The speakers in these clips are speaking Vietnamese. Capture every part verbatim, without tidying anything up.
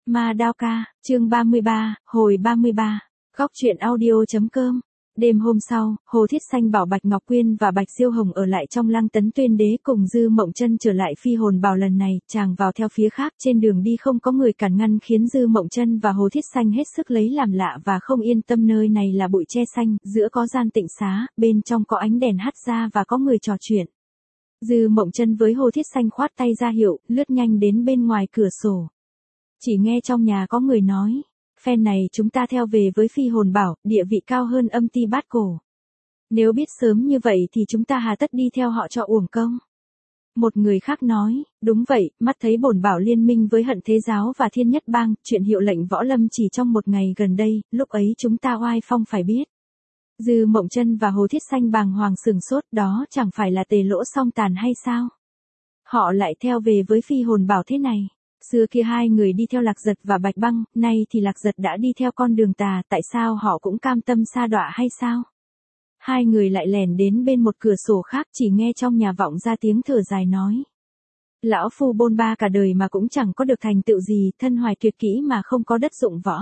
Ma Đao Ca, chương ba mươi ba, hồi ba mươi ba, góc truyện audio.com. Đêm hôm sau, Hồ Thiết Xanh bảo Bạch Ngọc Quyên và Bạch Diêu Hồng ở lại trong Lăng Tấn Tuyên Đế cùng Dư Mộng Chân trở lại Phi Hồn Bảo. Lần này, chàng vào theo phía khác, trên đường đi không có người cản ngăn khiến Dư Mộng Chân và Hồ Thiết Xanh hết sức lấy làm lạ và không yên tâm. Nơi này là bụi tre xanh, giữa có gian tịnh xá, bên trong có ánh đèn hắt ra và có người trò chuyện. Dư Mộng Chân với Hồ Thiết Xanh khoát tay ra hiệu, lướt nhanh đến bên ngoài cửa sổ. Chỉ nghe trong nhà có người nói, phen này chúng ta theo về với Phi Hồn Bảo, địa vị cao hơn Âm Ti Bát Cổ. Nếu biết sớm như vậy thì chúng ta hà tất đi theo họ cho uổng công. Một người khác nói, đúng vậy, mắt thấy Bổn Bảo liên minh với Hận Thế Giáo và Thiên Nhất Bang, chuyện hiệu lệnh võ lâm chỉ trong một ngày gần đây, lúc ấy chúng ta oai phong phải biết. Dư Mộng Chân và Hồ Thiết Xanh bàng hoàng sừng sốt, đó chẳng phải là Tề Lỗ Song Tàn hay sao? Họ lại theo về với Phi Hồn Bảo thế này. Xưa kia hai người đi theo Lạc Giật và Bạch Băng, nay thì Lạc Giật đã đi theo con đường tà, tại sao họ cũng cam tâm sa đọa hay sao? Hai người lại lèn đến bên một cửa sổ khác, chỉ nghe trong nhà vọng ra tiếng thở dài nói. Lão phu bôn ba cả đời mà cũng chẳng có được thành tựu gì, thân hoài tuyệt kỹ mà không có đất dụng võ.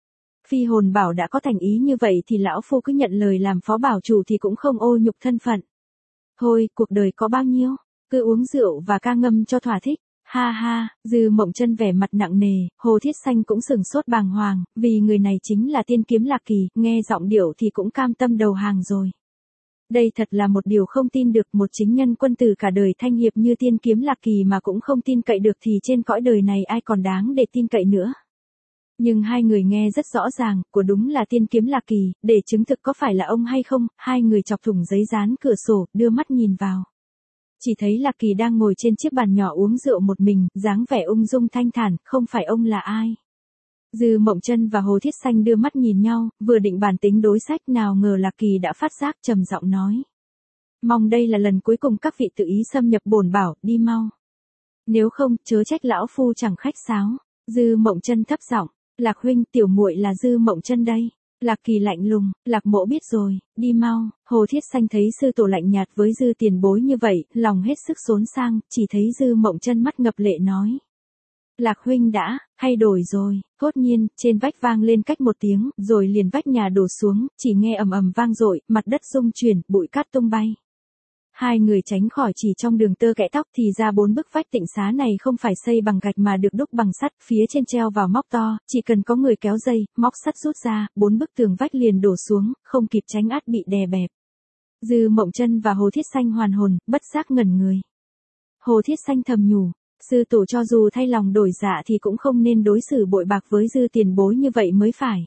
Phi Hồn Bảo đã có thành ý như vậy thì lão phu cứ nhận lời làm phó bảo chủ thì cũng không ô nhục thân phận. Thôi, cuộc đời có bao nhiêu, cứ uống rượu và ca ngâm cho thỏa thích. Ha ha, Dư Mộng Chân vẻ mặt nặng nề, Hồ Thiết Xanh cũng sừng sốt bàng hoàng, vì người này chính là Tiên Kiếm Lạc Kỳ, nghe giọng điệu thì cũng cam tâm đầu hàng rồi. Đây thật là một điều không tin được, một chính nhân quân tử cả đời thanh hiệp như Tiên Kiếm Lạc Kỳ mà cũng không tin cậy được thì trên cõi đời này ai còn đáng để tin cậy nữa. Nhưng hai người nghe rất rõ ràng, của đúng là Tiên Kiếm Lạc Kỳ, để chứng thực có phải là ông hay không, hai người chọc thủng giấy dán cửa sổ, đưa mắt nhìn vào. Chỉ thấy Lạc Kỳ đang ngồi trên chiếc bàn nhỏ uống rượu một mình, dáng vẻ ung dung thanh thản, không phải ông là ai. Dư Mộng Chân và Hồ Thiết Xanh đưa mắt nhìn nhau, vừa định bàn tính đối sách nào ngờ Lạc Kỳ đã phát giác trầm giọng nói. Mong đây là lần cuối cùng các vị tự ý xâm nhập Bổn Bảo, đi mau. Nếu không, chớ trách lão phu chẳng khách sáo. Dư Mộng Chân thấp giọng, Lạc huynh, tiểu muội là Dư Mộng Chân đây. Lạc Kỳ lạnh lùng, Lạc mỗ biết rồi, đi mau. Hồ Thiết Xanh thấy sư tổ lạnh nhạt với Dư tiền bối như vậy, lòng hết sức xốn sang, chỉ thấy Dư Mộng Chân mắt ngập lệ nói. Lạc huynh đã, thay đổi rồi, cốt nhiên, trên vách vang lên cách một tiếng, rồi liền vách nhà đổ xuống, chỉ nghe ầm ầm vang dội, mặt đất rung chuyển, bụi cát tung bay. Hai người tránh khỏi chỉ trong đường tơ kẽ tóc thì ra bốn bức vách tịnh xá này không phải xây bằng gạch mà được đúc bằng sắt, phía trên treo vào móc to, chỉ cần có người kéo dây, móc sắt rút ra, bốn bức tường vách liền đổ xuống, không kịp tránh át bị đè bẹp. Dư Mộng Chân và Hồ Thiết Xanh hoàn hồn, bất giác ngẩn người. Hồ Thiết Xanh thầm nhủ, sư tổ cho dù thay lòng đổi dạ thì cũng không nên đối xử bội bạc với Dư tiền bối như vậy mới phải.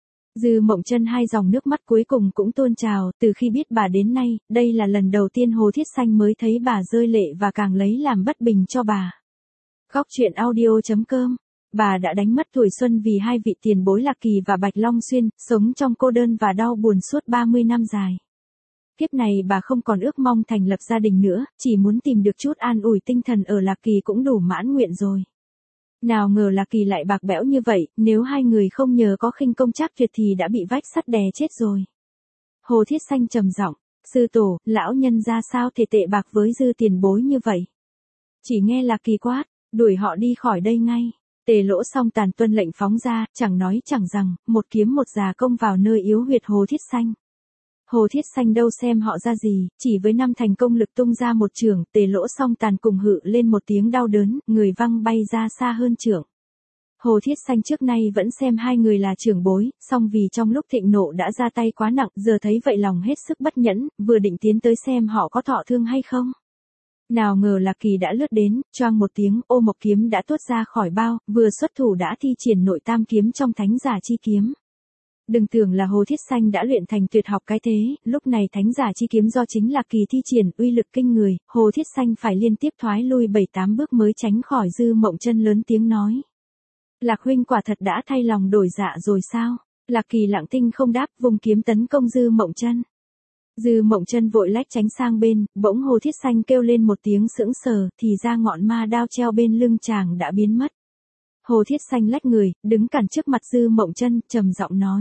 Dư Mộng Chân hai dòng nước mắt cuối cùng cũng tuôn trào, từ khi biết bà đến nay, đây là lần đầu tiên Hồ Thiết Xanh mới thấy bà rơi lệ và càng lấy làm bất bình cho bà. Góc truyện audio.com. Bà đã đánh mất tuổi xuân vì hai vị tiền bối Lạc Kỳ và Bạch Long Xuyên, sống trong cô đơn và đau buồn suốt ba mươi năm dài. Kiếp này bà không còn ước mong thành lập gia đình nữa, chỉ muốn tìm được chút an ủi tinh thần ở Lạc Kỳ cũng đủ mãn nguyện rồi. Nào ngờ Lạc Kỳ lại bạc bẽo như vậy, nếu hai người không nhờ có khinh công trác tuyệt thì đã bị vách sắt đè chết rồi. Hồ Thiết Xanh trầm giọng, sư tổ, lão nhân ra sao thể tệ bạc với Dư tiền bối như vậy. Chỉ nghe Lạc Kỳ quát, đuổi họ đi khỏi đây ngay. Tề Lỗ Song Tàn tuân lệnh phóng ra, chẳng nói chẳng rằng, một kiếm một già công vào nơi yếu huyệt Hồ Thiết Xanh. Hồ Thiết Xanh đâu xem họ ra gì, chỉ với năm thành công lực tung ra một chưởng, Tề Lỗ Song Tàn cùng hự lên một tiếng đau đớn, người văng bay ra xa hơn chưởng. Hồ Thiết Xanh trước nay vẫn xem hai người là trưởng bối, song vì trong lúc thịnh nộ đã ra tay quá nặng, giờ thấy vậy lòng hết sức bất nhẫn, vừa định tiến tới xem họ có thọ thương hay không. Nào ngờ Lạc Kỳ đã lướt đến, choang một tiếng, ô mộc kiếm đã tuốt ra khỏi bao, vừa xuất thủ đã thi triển nội tam kiếm trong Thánh Giả Chi Kiếm. Đừng tưởng là Hồ Thiết Xanh đã luyện thành tuyệt học cái thế, lúc này Thánh Giả Chi Kiếm do chính Lạc Kỳ thi triển, uy lực kinh người, Hồ Thiết Xanh phải liên tiếp thoái lui bảy tám bước mới tránh khỏi. Dư Mộng Chân lớn tiếng nói. Lạc huynh quả thật đã thay lòng đổi dạ rồi sao? Lạc Kỳ lặng thinh không đáp, vùng kiếm tấn công Dư Mộng Chân. Dư Mộng Chân vội lách tránh sang bên, bỗng Hồ Thiết Xanh kêu lên một tiếng sững sờ, thì ra ngọn ma đao treo bên lưng chàng đã biến mất. Hồ Thiết Xanh lách người, đứng cản trước mặt Dư Mộng Chân, trầm giọng nói.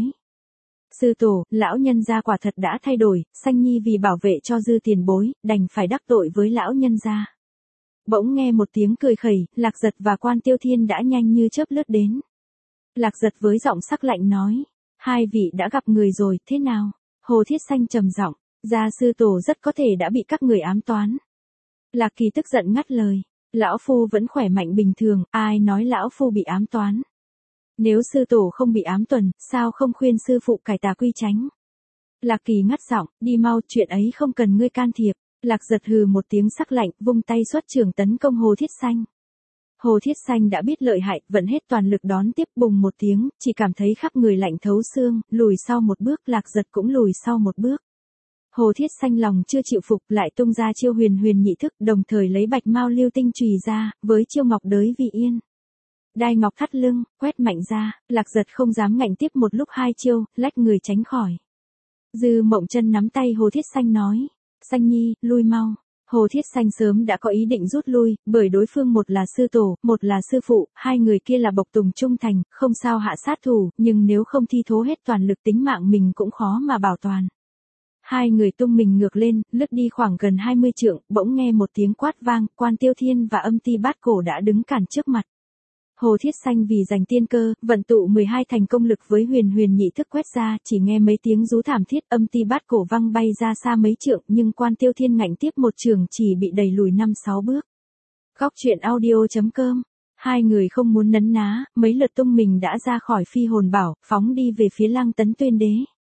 Sư tổ, lão nhân gia quả thật đã thay đổi, Xanh nhi vì bảo vệ cho Dư tiền bối, đành phải đắc tội với lão nhân gia. Bỗng nghe một tiếng cười khẩy, Lạc Giật và Quan Tiêu Thiên đã nhanh như chớp lướt đến. Lạc Giật với giọng sắc lạnh nói. Hai vị đã gặp người rồi, thế nào? Hồ Thiết Xanh trầm giọng. Gia sư tổ rất có thể đã bị các người ám toán. Lạc Kỳ tức giận ngắt lời. Lão phu vẫn khỏe mạnh bình thường, ai nói lão phu bị ám toán? Nếu sư tổ không bị ám tuần, sao không khuyên sư phụ cải tà quy chánh? Lạc Kỳ ngắt giọng, đi mau, chuyện ấy không cần ngươi can thiệp. Lạc Giật hừ một tiếng sắc lạnh, vung tay xuất trường tấn công Hồ Thiết Xanh. Hồ Thiết Xanh đã biết lợi hại, vận hết toàn lực đón tiếp, bùng một tiếng, chỉ cảm thấy khắp người lạnh thấu xương, lùi sau một bước, Lạc Giật cũng lùi sau một bước. Hồ Thiết Xanh lòng chưa chịu phục, lại tung ra chiêu huyền huyền nhị thức, đồng thời lấy bạch mao lưu tinh chùy ra, với chiêu ngọc đới vị yên. Đai ngọc thắt lưng, quét mạnh ra, Lạc Giật không dám ngạnh tiếp một lúc hai chiêu, lách người tránh khỏi. Dư Mộng Chân nắm tay Hồ Thiết Xanh nói, Xanh nhi, lui mau. Hồ Thiết Xanh sớm đã có ý định rút lui, bởi đối phương một là sư tổ, một là sư phụ, hai người kia là bộc tùng trung thành, không sao hạ sát thủ, nhưng nếu không thi thố hết toàn lực tính mạng mình cũng khó mà bảo toàn. Hai người tung mình ngược lên, lướt đi khoảng gần hai mươi trượng, bỗng nghe một tiếng quát vang, Quan Tiêu Thiên và Âm Ti Bát Cổ đã đứng cản trước mặt. Hồ Thiết Xanh vì giành tiên cơ, vận tụ mười hai thành công lực với huyền huyền nhị thức quét ra, chỉ nghe mấy tiếng rú thảm thiết, Âm Ti Bát Cổ văng bay ra xa mấy trượng, nhưng Quan Tiêu Thiên ngạnh tiếp một trường chỉ bị đẩy lùi năm sáu bước. Góc truyện audio chấm com. Hai người không muốn nấn ná, mấy lượt tung mình đã ra khỏi phi hồn bảo, phóng đi về phía Lăng Tấn Tuyên Đế.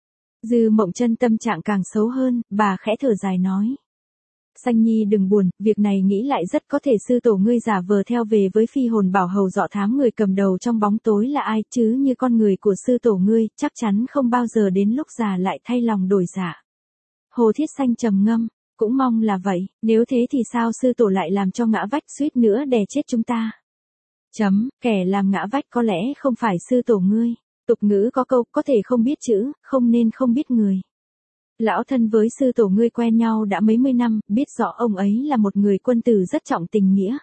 Dư Mộng Chân tâm trạng càng xấu hơn, bà khẽ thở dài nói. Xanh nhi đừng buồn, việc này nghĩ lại rất có thể sư tổ ngươi giả vờ theo về với phi hồn bảo hầu dọ thám người cầm đầu trong bóng tối là ai, chứ như con người của sư tổ ngươi, chắc chắn không bao giờ đến lúc già lại thay lòng đổi dạ. Hồ Thiết Xanh trầm ngâm, cũng mong là vậy, nếu thế thì sao sư tổ lại làm cho ngã vách suýt nữa đè chết chúng ta. Chấm, kẻ làm ngã vách có lẽ không phải sư tổ ngươi. Tục ngữ có câu, có thể không biết chữ, không nên không biết người. Lão thân với sư tổ ngươi quen nhau đã mấy mươi năm, biết rõ ông ấy là một người quân tử rất trọng tình nghĩa.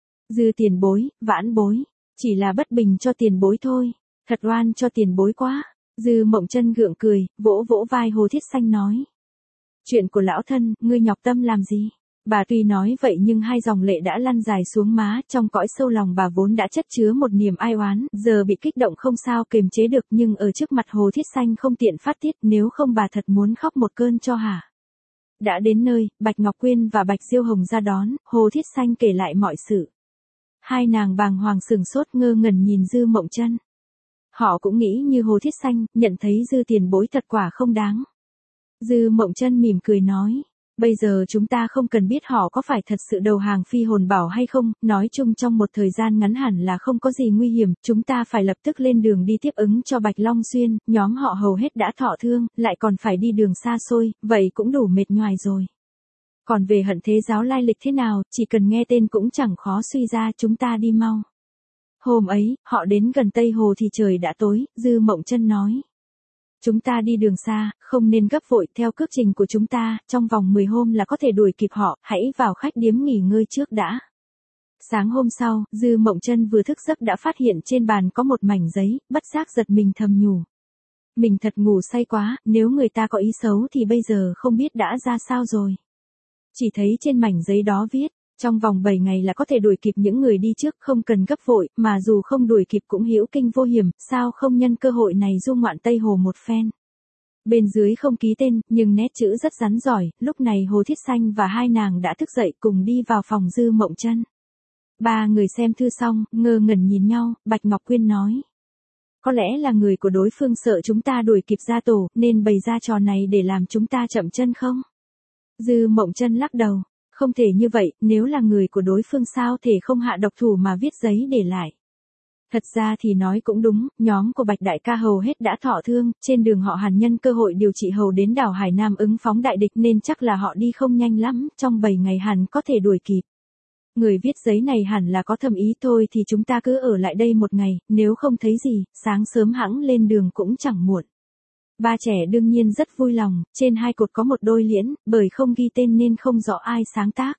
Dư tiền bối, vãn bối, chỉ là bất bình cho tiền bối thôi, thật oan cho tiền bối quá. Dư Mộng Chân gượng cười, vỗ vỗ vai Hồ Thiết Xanh nói. Chuyện của lão thân, ngươi nhọc tâm làm gì? Bà tuy nói vậy nhưng hai dòng lệ đã lăn dài xuống má, trong cõi sâu lòng bà vốn đã chất chứa một niềm ai oán, giờ bị kích động không sao kiềm chế được, nhưng ở trước mặt Hồ Thiết Xanh không tiện phát tiết, nếu không bà thật muốn khóc một cơn cho hả. Đã đến nơi, Bạch Ngọc Quyên và Bạch Diêu Hồng ra đón, Hồ Thiết Xanh kể lại mọi sự. Hai nàng bàng hoàng sừng sốt ngơ ngẩn nhìn Dư Mộng Chân. Họ cũng nghĩ như Hồ Thiết Xanh, nhận thấy Dư tiền bối thật quả không đáng. Dư Mộng Chân mỉm cười nói. Bây giờ chúng ta không cần biết họ có phải thật sự đầu hàng phi hồn bảo hay không, nói chung trong một thời gian ngắn hẳn là không có gì nguy hiểm, chúng ta phải lập tức lên đường đi tiếp ứng cho Bạch Long Xuyên, nhóm họ hầu hết đã thọ thương, lại còn phải đi đường xa xôi, vậy cũng đủ mệt nhoài rồi. Còn về Hận Thế Giáo lai lịch thế nào, chỉ cần nghe tên cũng chẳng khó suy ra, chúng ta đi mau. Hôm ấy, họ đến gần Tây Hồ thì trời đã tối, Dư Mộng Chân nói. Chúng ta đi đường xa, không nên gấp vội, theo cước trình của chúng ta, trong vòng mười hôm là có thể đuổi kịp họ, hãy vào khách điếm nghỉ ngơi trước đã. Sáng hôm sau, Dư Mộng Chân vừa thức giấc đã phát hiện trên bàn có một mảnh giấy, bất giác giật mình thầm nhủ. Mình thật ngủ say quá, nếu người ta có ý xấu thì bây giờ không biết đã ra sao rồi. Chỉ thấy trên mảnh giấy đó viết, trong vòng bảy ngày là có thể đuổi kịp những người đi trước, không cần gấp vội, mà dù không đuổi kịp cũng hữu kinh vô hiểm, sao không nhân cơ hội này du ngoạn Tây Hồ một phen. Bên dưới không ký tên, nhưng nét chữ rất rắn giỏi, lúc này Hồ Thiết Xanh và hai nàng đã thức dậy cùng đi vào phòng Dư Mộng Chân. Ba người xem thư xong, ngơ ngẩn nhìn nhau, Bạch Ngọc Quyên nói. Có lẽ là người của đối phương sợ chúng ta đuổi kịp gia tổ, nên bày ra trò này để làm chúng ta chậm chân không? Dư Mộng Chân lắc đầu. Không thể như vậy, nếu là người của đối phương sao thể không hạ độc thủ mà viết giấy để lại. Thật ra thì nói cũng đúng, nhóm của Bạch Đại ca hầu hết đã thọ thương, trên đường họ Hàn nhân cơ hội điều trị hầu đến đảo Hải Nam ứng phóng đại địch nên chắc là họ đi không nhanh lắm, trong bảy ngày hẳn có thể đuổi kịp. Người viết giấy này hẳn là có thâm ý thôi thì chúng ta cứ ở lại đây một ngày, nếu không thấy gì, sáng sớm hẵng lên đường cũng chẳng muộn. Ba trẻ đương nhiên rất vui lòng, trên hai cột có một đôi liễn, bởi không ghi tên nên không rõ ai sáng tác.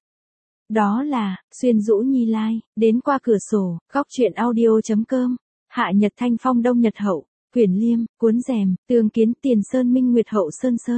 Đó là, Xuyên Dũ Nhi Lai, đến qua cửa sổ, góc truyện audio chấm com, Hạ Nhật Thanh Phong Đông Nhật Hậu, Quyển Liêm, Cuốn Rèm, Tường Kiến Tiền Sơn Minh Nguyệt Hậu Sơn Sơn.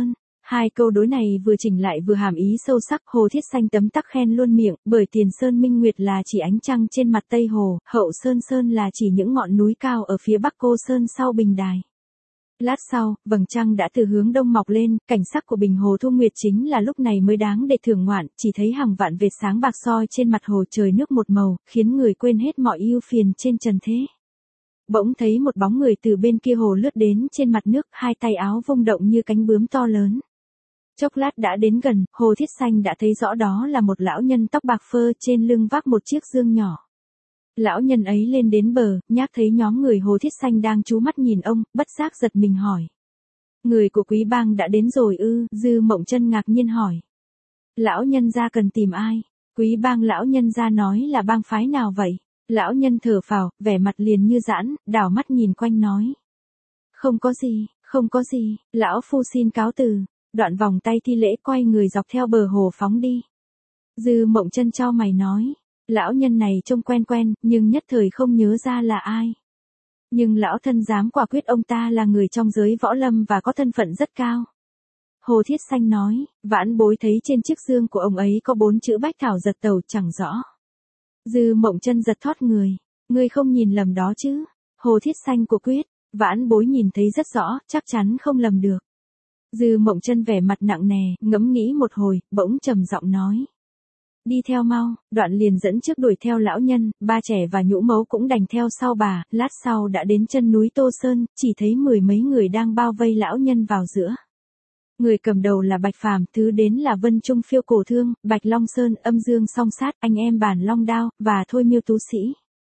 Hai câu đối này vừa chỉnh lại vừa hàm ý sâu sắc, Hồ Thiết Xanh tấm tắc khen luôn miệng, bởi Tiền Sơn Minh Nguyệt là chỉ ánh trăng trên mặt Tây Hồ, Hậu Sơn Sơn là chỉ những ngọn núi cao ở phía Bắc Cô Sơn sau Bình Đài. Lát sau, vầng trăng đã từ hướng đông mọc lên, cảnh sắc của Bình Hồ Thu Nguyệt chính là lúc này mới đáng để thưởng ngoạn, chỉ thấy hàng vạn vệt sáng bạc soi trên mặt hồ, trời nước một màu, khiến người quên hết mọi ưu phiền trên trần thế. Bỗng thấy một bóng người từ bên kia hồ lướt đến trên mặt nước, hai tay áo vung động như cánh bướm to lớn. Chốc lát đã đến gần, Hồ Thiết Xanh đã thấy rõ đó là một lão nhân tóc bạc phơ, trên lưng vác một chiếc dương nhỏ. Lão nhân ấy lên đến bờ, nhác thấy nhóm người Hồ Thiết Xanh đang chú mắt nhìn ông, bất giác giật mình hỏi. Người của Quý Bang đã đến rồi ư? Dư Mộng Chân ngạc nhiên hỏi. Lão nhân gia cần tìm ai? Quý Bang lão nhân gia nói là bang phái nào vậy? Lão nhân thở phào, vẻ mặt liền như giãn, đảo mắt nhìn quanh nói. Không có gì, không có gì, lão phu xin cáo từ. Đoạn vòng tay thi lễ quay người dọc theo bờ hồ phóng đi. Dư Mộng Chân chau mày nói. Lão nhân này trông quen quen, nhưng nhất thời không nhớ ra là ai. Nhưng lão thân dám quả quyết ông ta là người trong giới võ lâm và có thân phận rất cao. Hồ Thiết Xanh nói, vãn bối thấy trên chiếc dương của ông ấy có bốn chữ Bách Thảo Giật Tẩu chẳng rõ. Dư Mộng Chân giật thoát người, ngươi không nhìn lầm đó chứ? Hồ Thiết Xanh của quyết, vãn bối nhìn thấy rất rõ, chắc chắn không lầm được. Dư Mộng Chân vẻ mặt nặng nề, ngẫm nghĩ một hồi, bỗng trầm giọng nói. Đi theo mau, đoạn liền dẫn trước đuổi theo lão nhân, ba trẻ và nhũ mấu cũng đành theo sau bà, lát sau đã đến chân núi Tô Sơn, chỉ thấy mười mấy người đang bao vây lão nhân vào giữa. Người cầm đầu là Bạch Phàm, thứ đến là Vân Trung Phiêu Cổ Thương, Bạch Long Sơn, Âm Dương Song Sát, anh em Bản Long Đao, và Thôi Miêu Tú Sĩ.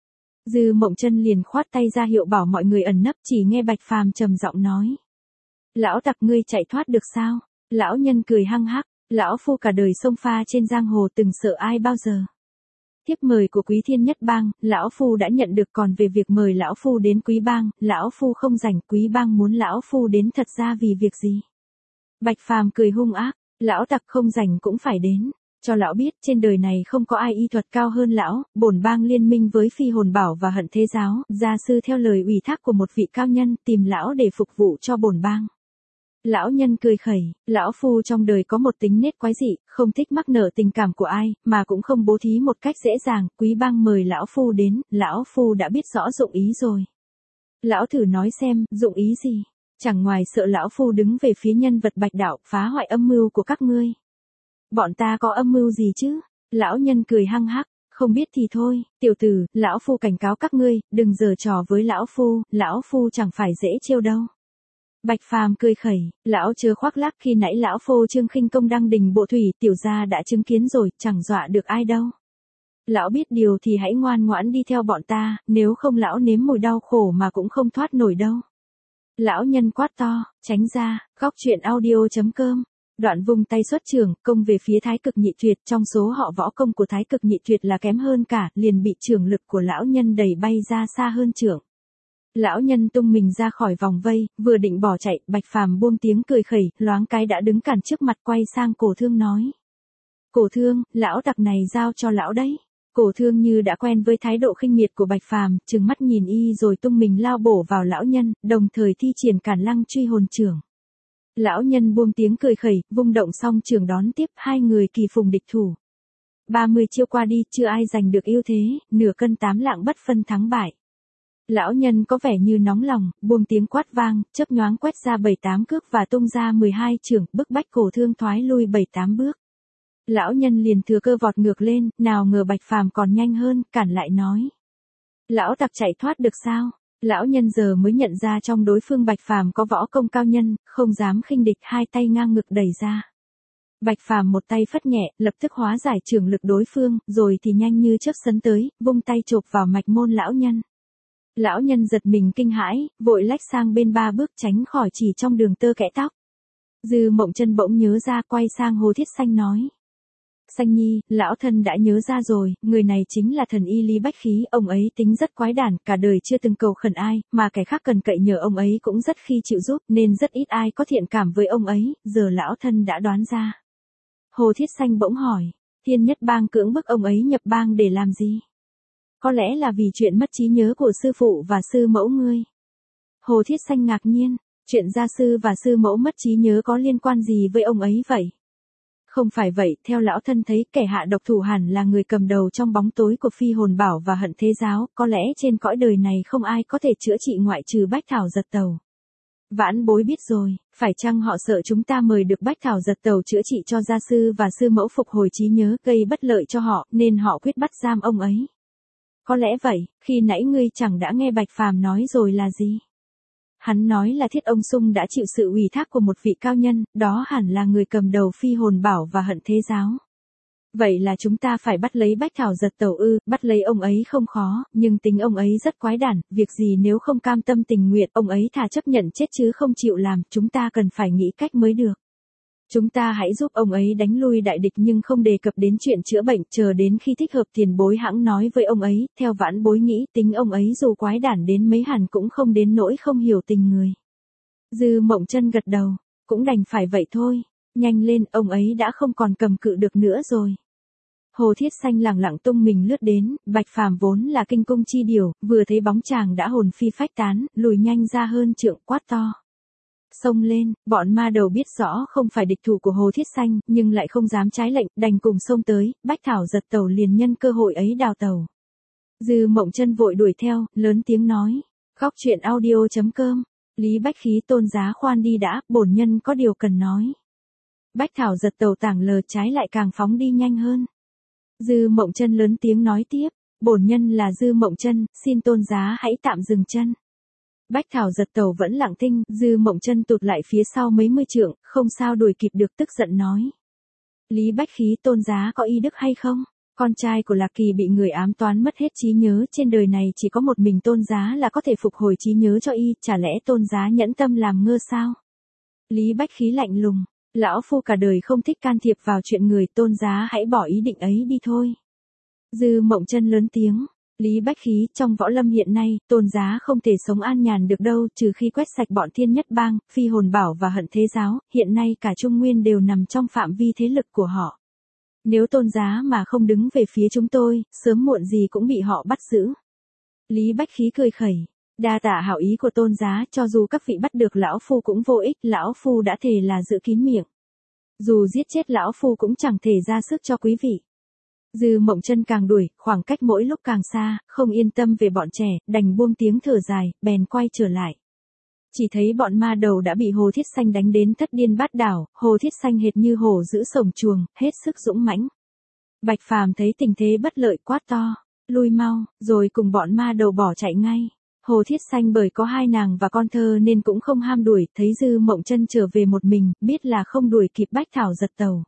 Dư Mộng Chân liền khoát tay ra hiệu bảo mọi người ẩn nấp, chỉ nghe Bạch Phàm trầm giọng nói. Lão tặc ngươi chạy thoát được sao? Lão nhân cười hăng hắc. Lão phu cả đời sông pha trên giang hồ từng sợ ai bao giờ. Thiếp mời của Quý Thiên Nhất Bang, lão phu đã nhận được, còn về việc mời lão phu đến Quý Bang, lão phu không rảnh, Quý Bang muốn lão phu đến thật ra vì việc gì? Bạch Phàm cười hung ác, lão tặc không rảnh cũng phải đến, cho lão biết trên đời này không có ai y thuật cao hơn lão, bổn bang liên minh với Phi Hồn Bảo và Hận Thế Giáo, gia sư theo lời ủy thác của một vị cao nhân, tìm lão để phục vụ cho bổn bang. Lão nhân cười khẩy, lão phu trong đời có một tính nết quái dị, không thích mắc nợ tình cảm của ai, mà cũng không bố thí một cách dễ dàng, Quý Bang mời lão phu đến, lão phu đã biết rõ dụng ý rồi. Lão thử nói xem, dụng ý gì? Chẳng ngoài sợ lão phu đứng về phía nhân vật Bạch Đạo, phá hoại âm mưu của các ngươi. Bọn ta có âm mưu gì chứ? Lão nhân cười hăng hắc, không biết thì thôi, tiểu tử, lão phu cảnh cáo các ngươi, đừng giở trò với lão phu, lão phu chẳng phải dễ trêu đâu. Bạch Phàm cười khẩy, lão chớ khoác lác, khi nãy lão phô trương khinh công đăng đình bộ thủy, tiểu gia đã chứng kiến rồi, chẳng dọa được ai đâu. Lão biết điều thì hãy ngoan ngoãn đi theo bọn ta, nếu không lão nếm mùi đau khổ mà cũng không thoát nổi đâu. Lão nhân quát to, tránh ra, góc truyện audio chấm com. Đoạn vung tay xuất trưởng, công về phía Thái Cực Nhị Tuyệt, trong số họ võ công của Thái Cực Nhị Tuyệt là kém hơn cả, liền bị trưởng lực của lão nhân đẩy bay ra xa hơn trưởng. Lão nhân tung mình ra khỏi vòng vây, vừa định bỏ chạy, Bạch Phàm buông tiếng cười khẩy, loáng cái đã đứng cản trước mặt, quay sang Cổ Thương nói. Cổ Thương, lão tặc này giao cho lão đấy. Cổ Thương như đã quen với thái độ khinh miệt của Bạch Phàm, trừng mắt nhìn y rồi tung mình lao bổ vào lão nhân, đồng thời thi triển Cản Lăng Truy Hồn Chưởng. Lão nhân buông tiếng cười khẩy, vung động xong trường đón tiếp, hai người kỳ phùng địch thủ. ba mươi chiêu qua đi, chưa ai giành được ưu thế, nửa cân tám lạng bất phân thắng bại. Lão nhân có vẻ như nóng lòng, buông tiếng quát vang, chớp nhoáng quét ra bảy tám cước và tung ra mười hai chưởng, bức bách Cổ Thương thoái lui bảy tám bước. Lão nhân liền thừa cơ vọt ngược lên, nào ngờ Bạch Phàm còn nhanh hơn, cản lại nói. Lão tặc chạy thoát được sao? Lão nhân giờ mới nhận ra trong đối phương Bạch Phàm có võ công cao nhân, không dám khinh địch, hai tay ngang ngực đẩy ra. Bạch Phàm một tay phất nhẹ, lập tức hóa giải trường lực đối phương, rồi thì nhanh như chớp sấn tới, vung tay chộp vào mạch môn lão nhân. Lão nhân giật mình kinh hãi, vội lách sang bên ba bước tránh khỏi chỉ trong đường tơ kẽ tóc. Dư Mộng Chân bỗng nhớ ra, quay sang Hồ Thiết Xanh nói. Xanh nhi, lão thân đã nhớ ra rồi, người này chính là thần y Lý Bách Khí, ông ấy tính rất quái đản, cả đời chưa từng cầu khẩn ai, mà kẻ khác cần cậy nhờ ông ấy cũng rất khi chịu giúp, nên rất ít ai có thiện cảm với ông ấy, giờ lão thân đã đoán ra. Hồ Thiết Xanh bỗng hỏi, Thiên Nhất Bang cưỡng bức ông ấy nhập bang để làm gì? Có lẽ là vì chuyện mất trí nhớ của sư phụ và sư mẫu ngươi. Hồ Thiết Xanh ngạc nhiên, Chuyện gia sư và sư mẫu mất trí nhớ có liên quan gì với ông ấy vậy? Không phải vậy, theo lão thân thấy kẻ hạ độc thủ hẳn là người cầm đầu trong bóng tối của Phi Hồn Bảo và Hận Thế Giáo, có lẽ trên cõi đời này không ai có thể chữa trị ngoại trừ Bách Thảo Giật Tẩu. Vãn bối biết rồi, phải chăng họ sợ chúng ta mời được Bách Thảo Giật Tẩu chữa trị cho gia sư và sư mẫu phục hồi trí nhớ gây bất lợi cho họ, nên họ quyết bắt giam ông ấy. Có lẽ vậy, khi nãy ngươi chẳng đã nghe Bạch Phàm nói rồi là gì? Hắn nói là Thiết Ông Sung đã chịu sự ủy thác của một vị cao nhân, đó hẳn là người cầm đầu Phi Hồn Bảo và Hận Thế Giáo. Vậy là chúng ta phải bắt lấy Bách Thảo Giật Tẩu ư? Bắt lấy ông ấy không khó, nhưng tính ông ấy rất quái đản, việc gì nếu không cam tâm tình nguyện, ông ấy thà chấp nhận chết chứ không chịu làm, chúng ta cần phải nghĩ cách mới được. Chúng ta hãy giúp ông ấy đánh lui đại địch nhưng không đề cập đến chuyện chữa bệnh, chờ đến khi thích hợp tiền bối hãng nói với ông ấy, theo vãn bối nghĩ, tính ông ấy dù quái đản đến mấy hẳn cũng không đến nỗi không hiểu tình người. Dư Mộng Chân gật đầu, cũng đành phải vậy thôi, nhanh lên, ông ấy đã không còn cầm cự được nữa rồi. Hồ Thiết Xanh lẳng lặng tung mình lướt đến, Bạch Phàm vốn là kinh cung chi điều, vừa thấy bóng chàng đã hồn phi phách tán, lùi nhanh ra hơn trượng, quát to. Xông lên, bọn ma đầu biết rõ không phải địch thủ của Hồ Thiết Xanh, nhưng lại không dám trái lệnh, đành cùng xông tới, Bách Thảo Giật Tẩu liền nhân cơ hội ấy đào tẩu. Dư Mộng Chân vội đuổi theo, lớn tiếng nói, góc truyện audio chấm com, Lý Bách Khí Tôn giá khoan đi đã, bổn nhân có điều cần nói. Bách Thảo Giật Tẩu tảng lờ trái lại càng phóng đi nhanh hơn. Dư Mộng Chân lớn tiếng nói tiếp, bổn nhân là Dư Mộng Chân, xin tôn giá hãy tạm dừng chân. Bách Thảo Giật Tẩu vẫn lặng thinh, Dư Mộng Chân tụt lại phía sau mấy mươi trượng, không sao đuổi kịp được, tức giận nói. Lý Bách Khí tôn giá có y đức hay không? Con trai của Lạc Kỳ bị người ám toán mất hết trí nhớ, trên đời này chỉ có một mình tôn giá là có thể phục hồi trí nhớ cho y, chả lẽ tôn giá nhẫn tâm làm ngơ sao? Lý Bách Khí lạnh lùng, lão phu cả đời không thích can thiệp vào chuyện người, tôn giá hãy bỏ ý định ấy đi thôi. Dư Mộng Chân lớn tiếng. Lý Bách Khí, trong võ lâm hiện nay, tôn giá không thể sống an nhàn được đâu, trừ khi quét sạch bọn Thiên Nhất Bang, Phi Hồn Bảo và Hận Thế Giáo, hiện nay cả Trung Nguyên đều nằm trong phạm vi thế lực của họ. Nếu tôn giá mà không đứng về phía chúng tôi, sớm muộn gì cũng bị họ bắt giữ. Lý Bách Khí cười khẩy, đa tạ hảo ý của tôn giá, cho dù các vị bắt được lão phu cũng vô ích, lão phu đã thề là giữ kín miệng. Dù giết chết lão phu cũng chẳng thể ra sức cho quý vị. Dư Mộng Chân càng đuổi, khoảng cách mỗi lúc càng xa, không yên tâm về bọn trẻ, đành buông tiếng thở dài, bèn quay trở lại. Chỉ thấy bọn ma đầu đã bị Hồ Thiết Xanh đánh đến thất điên bát đảo, Hồ Thiết Xanh hệt như hổ giữ sổng chuồng, hết sức dũng mãnh. Bạch Phàm thấy tình thế bất lợi quát to, lui mau, rồi cùng bọn ma đầu bỏ chạy ngay. Hồ Thiết Xanh bởi có hai nàng và con thơ nên cũng không ham đuổi, thấy Dư Mộng Chân trở về một mình, biết là không đuổi kịp Bách Thảo Giật Tẩu.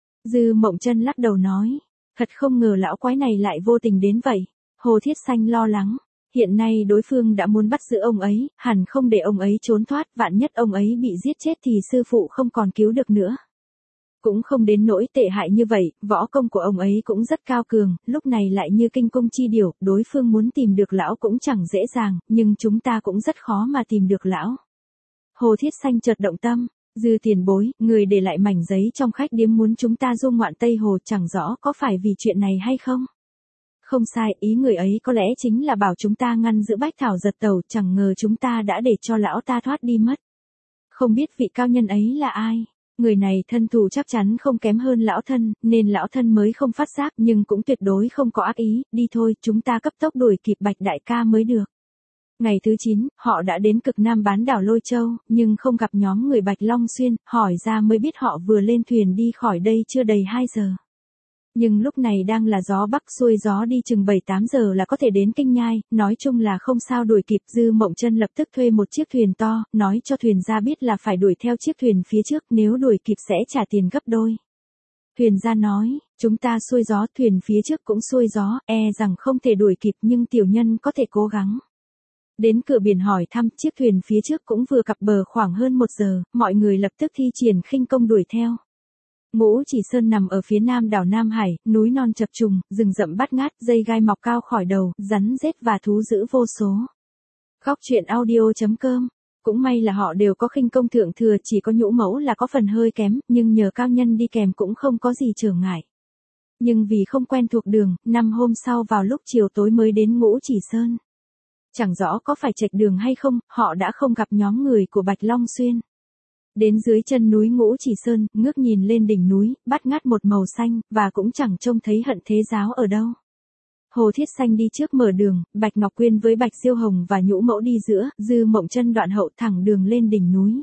Dư Mộng Chân lắc đầu nói, thật không ngờ lão quái này lại vô tình đến vậy. Hồ Thiết Xanh lo lắng, hiện nay đối phương đã muốn bắt giữ ông ấy, hẳn không để ông ấy trốn thoát, vạn nhất ông ấy bị giết chết thì sư phụ không còn cứu được nữa. Cũng không đến nỗi tệ hại như vậy, võ công của ông ấy cũng rất cao cường, lúc này lại như kinh công chi điểu, đối phương muốn tìm được lão cũng chẳng dễ dàng, nhưng chúng ta cũng rất khó mà tìm được lão. Hồ Thiết Xanh chợt động tâm, Dư tiền bối, người để lại mảnh giấy trong khách điếm muốn chúng ta du ngoạn Tây Hồ, chẳng rõ có phải vì chuyện này hay không? Không sai, ý người ấy có lẽ chính là bảo chúng ta ngăn giữ Bách Thảo Giật Tẩu, chẳng ngờ chúng ta đã để cho lão ta thoát đi mất. Không biết vị cao nhân ấy là ai? Người này thân thủ chắc chắn không kém hơn lão thân, nên lão thân mới không phát giác, nhưng cũng tuyệt đối không có ác ý, đi thôi, chúng ta cấp tốc đuổi kịp Bạch đại ca mới được. Ngày thứ chín, họ đã đến cực nam bán đảo Lôi Châu, nhưng không gặp nhóm người Bạch Long Xuyên, hỏi ra mới biết họ vừa lên thuyền đi khỏi đây chưa đầy hai giờ. Nhưng lúc này đang là gió bắc xuôi gió đi chừng bảy tám giờ là có thể đến Kinh Nhai, nói chung là không sao đuổi kịp. Dư Mộng Chân lập tức thuê một chiếc thuyền to, nói cho thuyền gia biết là phải đuổi theo chiếc thuyền phía trước, nếu đuổi kịp sẽ trả tiền gấp đôi. Thuyền gia nói, chúng ta xuôi gió, thuyền phía trước cũng xuôi gió, e rằng không thể đuổi kịp nhưng tiểu nhân có thể cố gắng. Đến cửa biển hỏi thăm, chiếc thuyền phía trước cũng vừa cập bờ khoảng hơn một giờ, mọi người lập tức thi triển khinh công đuổi theo. Ngũ Chỉ Sơn nằm ở phía nam đảo Nam Hải, núi non chập trùng, rừng rậm bát ngát, dây gai mọc cao khỏi đầu, rắn rết và thú dữ vô số. Góc truyện audio chấm com. Cũng may là họ đều có khinh công thượng thừa, chỉ có Nhũ Mẫu là có phần hơi kém, nhưng nhờ cao nhân đi kèm cũng không có gì trở ngại. Nhưng vì không quen thuộc đường, năm hôm sau vào lúc chiều tối mới đến Ngũ Chỉ Sơn. Chẳng rõ có phải chệch đường hay không, họ đã không gặp nhóm người của Bạch Long Xuyên. Đến dưới chân núi Ngũ Chỉ Sơn, ngước nhìn lên đỉnh núi, bắt ngát một màu xanh, và cũng chẳng trông thấy Hận Thế Giáo ở đâu. Hồ Thiết Xanh đi trước mở đường, Bạch Ngọc Quyên với Bạch Diêu Hồng và Nhũ Mẫu đi giữa, Dư Mộng Chân đoạn hậu thẳng đường lên đỉnh núi.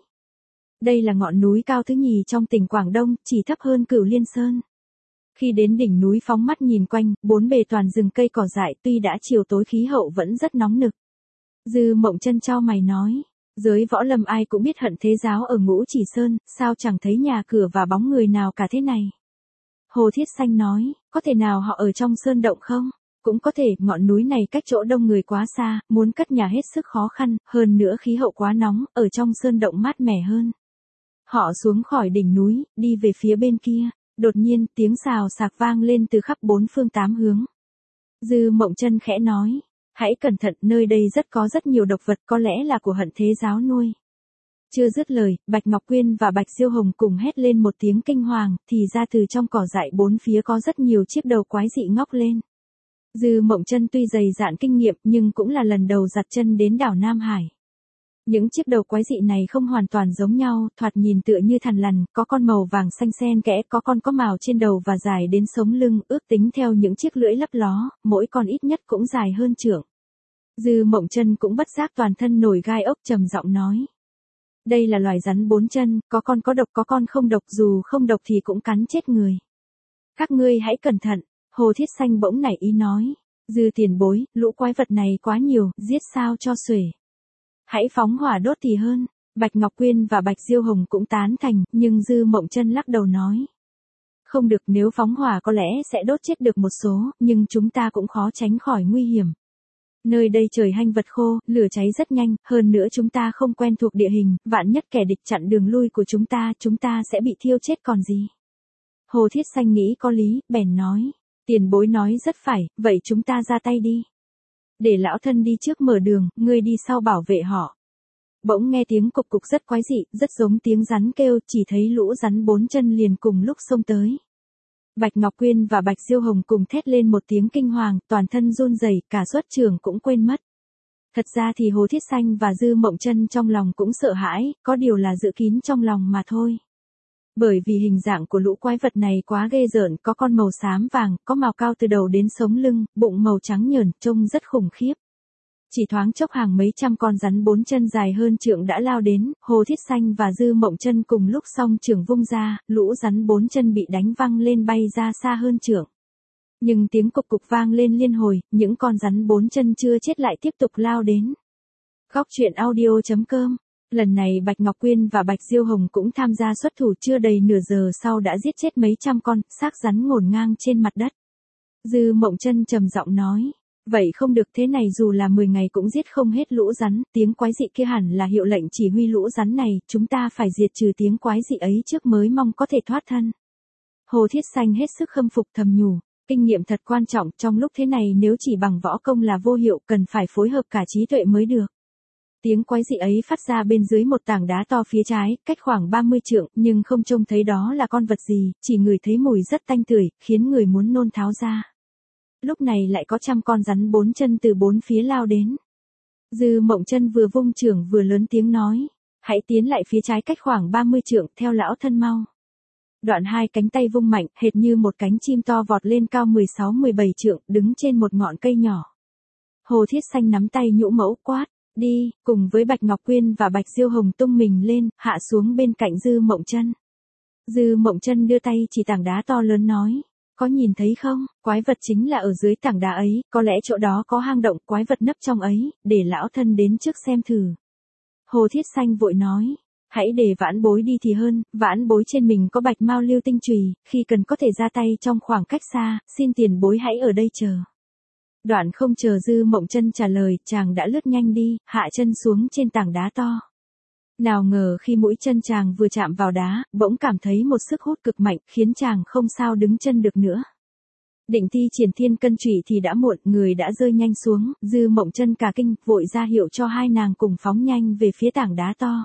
Đây là ngọn núi cao thứ nhì trong tỉnh Quảng Đông, chỉ thấp hơn Cửu Liên Sơn. Khi đến đỉnh núi phóng mắt nhìn quanh, bốn bề toàn rừng cây cỏ dại, tuy đã chiều tối khí hậu vẫn rất nóng nực. Dư Mộng Chân chau mày nói, giới võ lâm ai cũng biết Hận Thế Giáo ở Ngũ Chỉ Sơn, sao chẳng thấy nhà cửa và bóng người nào cả thế này. Hồ Thiết Xanh nói, có thể nào họ ở trong sơn động không? Cũng có thể, ngọn núi này cách chỗ đông người quá xa, muốn cất nhà hết sức khó khăn, hơn nữa khí hậu quá nóng, ở trong sơn động mát mẻ hơn. Họ xuống khỏi đỉnh núi, đi về phía bên kia, đột nhiên tiếng xào xạc vang lên từ khắp bốn phương tám hướng. Dư Mộng Chân khẽ nói, hãy cẩn thận, nơi đây rất có rất nhiều độc vật, có lẽ là của Hận Thế Giáo nuôi. Chưa dứt lời, Bạch Ngọc Quyên và Bạch Diêu Hồng cùng hét lên một tiếng kinh hoàng, thì ra từ trong cỏ dại bốn phía có rất nhiều chiếc đầu quái dị ngóc lên. Dư Mộng Chân tuy dày dạn kinh nghiệm nhưng cũng là lần đầu giặt chân đến đảo Nam Hải. Những chiếc đầu quái dị này không hoàn toàn giống nhau, thoạt nhìn tựa như thằn lằn, có con màu vàng xanh xen kẽ, có con có mào trên đầu và dài đến sống lưng, ước tính theo những chiếc lưỡi lấp ló, mỗi con ít nhất cũng dài hơn trượng. Dư Mộng Chân cũng bất giác toàn thân nổi gai ốc, trầm giọng nói. Đây là loài rắn bốn chân, có con có độc có con không độc, dù không độc thì cũng cắn chết người. Các ngươi hãy cẩn thận, Hồ Thiết Xanh bỗng nảy ý nói. Dư tiền bối, lũ quái vật này quá nhiều, giết sao cho xuể. Hãy phóng hỏa đốt thì hơn. Bạch Ngọc Quyên và Bạch Diêu Hồng cũng tán thành, nhưng Dư Mộng Chân lắc đầu nói. Không được, nếu phóng hỏa có lẽ sẽ đốt chết được một số, nhưng chúng ta cũng khó tránh khỏi nguy hiểm. Nơi đây trời hanh vật khô, lửa cháy rất nhanh, hơn nữa chúng ta không quen thuộc địa hình, vạn nhất kẻ địch chặn đường lui của chúng ta, chúng ta sẽ bị thiêu chết còn gì. Hồ Thiết Xanh nghĩ có lý, bèn nói. Tiền bối nói rất phải, vậy chúng ta ra tay đi. Để lão thân đi trước mở đường, ngươi đi sau bảo vệ họ. Bỗng nghe tiếng cục cục rất quái dị, rất giống tiếng rắn kêu, chỉ thấy lũ rắn bốn chân liền cùng lúc xông tới. Bạch Ngọc Quyên và Bạch Diêu Hồng cùng thét lên một tiếng kinh hoàng, toàn thân run rẩy, cả xuất trường cũng quên mất. Thật ra thì Hồ Thiết Xanh và Dư Mộng Chân trong lòng cũng sợ hãi, có điều là dự kín trong lòng mà thôi. Bởi vì hình dạng của lũ quái vật này quá ghê rợn, có con màu xám vàng, có mào cao từ đầu đến sống lưng, bụng màu trắng nhờn, trông rất khủng khiếp. Chỉ thoáng chốc hàng mấy trăm con rắn bốn chân dài hơn trượng đã lao đến, Hồ Thiết Xanh và Dư Mộng Chân cùng lúc song trường vung ra, lũ rắn bốn chân bị đánh văng lên bay ra xa hơn trượng. Nhưng tiếng cục cục vang lên liên hồi, những con rắn bốn chân chưa chết lại tiếp tục lao đến. Góc truyện audio chấm com. Lần này Bạch Ngọc Quyên và Bạch Diêu Hồng cũng tham gia xuất thủ, chưa đầy nửa giờ sau đã giết chết mấy trăm con, xác rắn ngổn ngang trên mặt đất. Dư Mộng Chân trầm giọng nói. Vậy không được, thế này dù là mười ngày cũng giết không hết lũ rắn, tiếng quái dị kia hẳn là hiệu lệnh chỉ huy lũ rắn này, chúng ta phải diệt trừ tiếng quái dị ấy trước mới mong có thể thoát thân. Hồ Thiết Xanh hết sức khâm phục thầm nhủ, kinh nghiệm thật quan trọng, trong lúc thế này nếu chỉ bằng võ công là vô hiệu, cần phải phối hợp cả trí tuệ mới được. Tiếng quái dị ấy phát ra bên dưới một tảng đá to phía trái, cách khoảng ba mươi trượng, nhưng không trông thấy đó là con vật gì, chỉ ngửi thấy mùi rất tanh tưởi, khiến người muốn nôn tháo ra. Lúc này lại có trăm con rắn bốn chân từ bốn phía lao đến. Dư Mộng Chân vừa vung chưởng vừa lớn tiếng nói, hãy tiến lại phía trái cách khoảng ba mươi trượng, theo lão thân mau. Đoạn hai cánh tay vung mạnh, hệt như một cánh chim to vọt lên cao mười sáu mười bảy trượng, đứng trên một ngọn cây nhỏ. Hồ Thiết Xanh nắm tay Nhũ Mẫu quát, đi, cùng với Bạch Ngọc Quyên và Bạch Diêu Hồng tung mình lên, hạ xuống bên cạnh Dư Mộng Chân. Dư Mộng Chân đưa tay chỉ tảng đá to lớn nói, có nhìn thấy không, quái vật chính là ở dưới tảng đá ấy, có lẽ chỗ đó có hang động, quái vật nấp trong ấy, để lão thân đến trước xem thử. Hồ Thiết Xanh vội nói, hãy để vãn bối đi thì hơn, vãn bối trên mình có bạch mao lưu tinh chùy, khi cần có thể ra tay trong khoảng cách xa, xin tiền bối hãy ở đây chờ. Đoạn không chờ Dư Mộng Chân trả lời, chàng đã lướt nhanh đi, hạ chân xuống trên tảng đá to. Nào ngờ khi mũi chân chàng vừa chạm vào đá, bỗng cảm thấy một sức hút cực mạnh, khiến chàng không sao đứng chân được nữa. Định thi triển thiên cân chủy thì đã muộn, người đã rơi nhanh xuống, Dư Mộng Chân cả kinh, vội ra hiệu cho hai nàng cùng phóng nhanh về phía tảng đá to.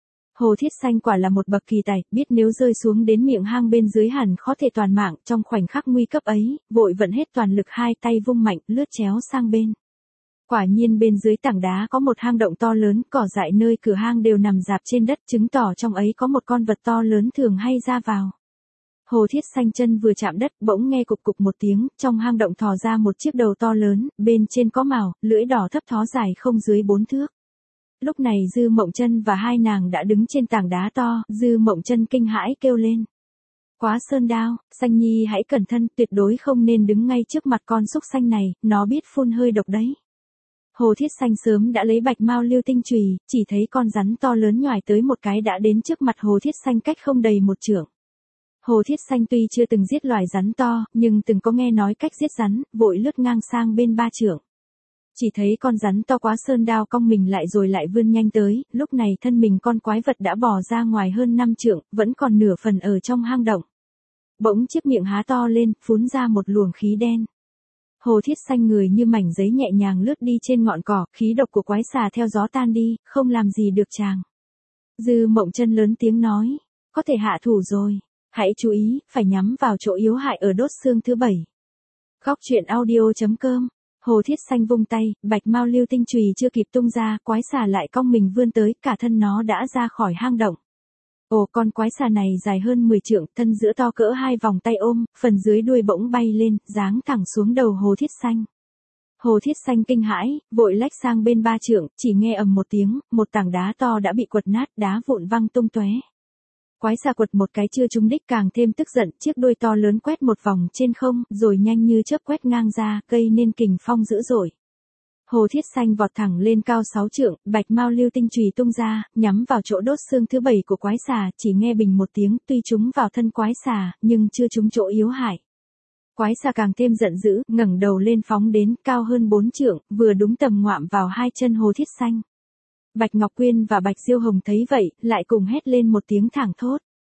Hồ Thiết Xanh quả là một bậc kỳ tài, biết nếu rơi xuống đến miệng hang bên dưới hẳn khó thể toàn mạng, trong khoảnh khắc nguy cấp ấy, vội vận hết toàn lực hai tay vung mạnh, lướt chéo sang bên. Quả nhiên bên dưới tảng đá có một hang động to lớn, cỏ dại nơi cửa hang đều nằm rạp trên đất, chứng tỏ trong ấy có một con vật to lớn thường hay ra vào. Hồ Thiết Xanh chân vừa chạm đất, bỗng nghe cục cục một tiếng, trong hang động thò ra một chiếc đầu to lớn, bên trên có mào, lưỡi đỏ thấp thó dài không dưới bốn thước. Lúc này Dư Mộng Chân và hai nàng đã đứng trên tảng đá to, Dư Mộng Chân kinh hãi kêu lên. Quá sơn đao, Xanh Nhi hãy cẩn thận, tuyệt đối không nên đứng ngay trước mặt con súc sanh này, nó biết phun hơi độc đấy. Hồ Thiết Xanh sớm đã lấy bạch mao lưu tinh chùy, chỉ thấy con rắn to lớn nhoài tới một cái đã đến trước mặt Hồ Thiết Xanh cách không đầy một trượng. Hồ Thiết Xanh tuy chưa từng giết loài rắn to, nhưng từng có nghe nói cách giết rắn, vội lướt ngang sang bên ba trượng. Chỉ thấy con rắn to quá sơn đao cong mình lại rồi lại vươn nhanh tới, lúc này thân mình con quái vật đã bò ra ngoài hơn năm trượng, vẫn còn nửa phần ở trong hang động. Bỗng chiếc miệng há to lên, phún ra một luồng khí đen. Hồ Thiết Xanh người như mảnh giấy nhẹ nhàng lướt đi trên ngọn cỏ, khí độc của quái xà theo gió tan đi, không làm gì được chàng. Dư Mộng Chân lớn tiếng nói, có thể hạ thủ rồi, hãy chú ý, phải nhắm vào chỗ yếu hại ở đốt xương thứ bảy. Góc truyện audio chấm com. Hồ Thiết Xanh vung tay, bạch mao lưu tinh chùy chưa kịp tung ra, quái xà lại cong mình vươn tới, cả thân nó đã ra khỏi hang động. Ồ, con quái xà này dài hơn mười trượng, thân giữa to cỡ hai vòng tay ôm, phần dưới đuôi bỗng bay lên, giáng thẳng xuống đầu Hồ Thiết Xanh. Hồ Thiết Xanh kinh hãi, vội lách sang bên ba trượng, chỉ nghe ầm một tiếng, một tảng đá to đã bị quật nát, đá vụn văng tung tóe. Quái xà quật một cái chưa trúng đích càng thêm tức giận, chiếc đuôi to lớn quét một vòng trên không, rồi nhanh như chớp quét ngang ra, gây nên kình phong dữ dội. Hồ Thiết Xanh vọt thẳng lên cao sáu trượng, bạch mao lưu tinh chùy tung ra, nhắm vào chỗ đốt xương thứ bảy của quái xà, chỉ nghe bình một tiếng, tuy trúng vào thân quái xà, nhưng chưa trúng chỗ yếu hại. Quái xà càng thêm giận dữ, ngẩng đầu lên phóng đến, cao hơn bốn trượng, vừa đúng tầm ngoạm vào hai chân Hồ Thiết Xanh. Bạch Ngọc Quyên và Bạch Diêu Hồng thấy vậy, lại cùng hét lên một tiếng thảng thốt.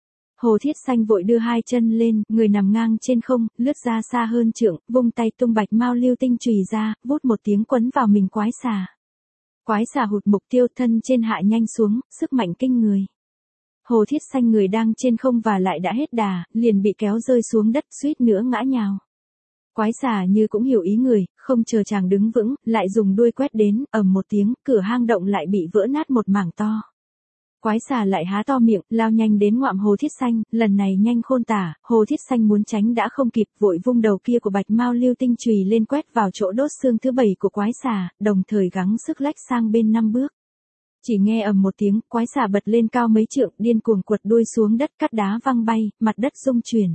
Hồ Thiết Xanh vội đưa hai chân lên, người nằm ngang trên không, lướt ra xa hơn trượng, vung tay tung bạch mao lưu tinh chùy ra, vút một tiếng quấn vào mình quái xà. Quái xà hụt mục tiêu, thân trên hạ nhanh xuống, sức mạnh kinh người. Hồ Thiết Xanh người đang trên không và lại đã hết đà, liền bị kéo rơi xuống đất, suýt nữa ngã nhào. Quái xà như cũng hiểu ý người, không chờ chàng đứng vững, lại dùng đuôi quét đến, ầm một tiếng, cửa hang động lại bị vỡ nát một mảng to. Quái xà lại há to miệng, lao nhanh đến ngoạm Hồ Thiết Xanh, lần này nhanh khôn tả, Hồ Thiết Xanh muốn tránh đã không kịp, vội vung đầu kia của bạch mao lưu tinh chùy lên quét vào chỗ đốt xương thứ bảy của quái xà, đồng thời gắng sức lách sang bên năm bước. Chỉ nghe ầm một tiếng, quái xà bật lên cao mấy trượng, điên cuồng quật đuôi xuống đất, cắt đá văng bay, mặt đất rung chuyển.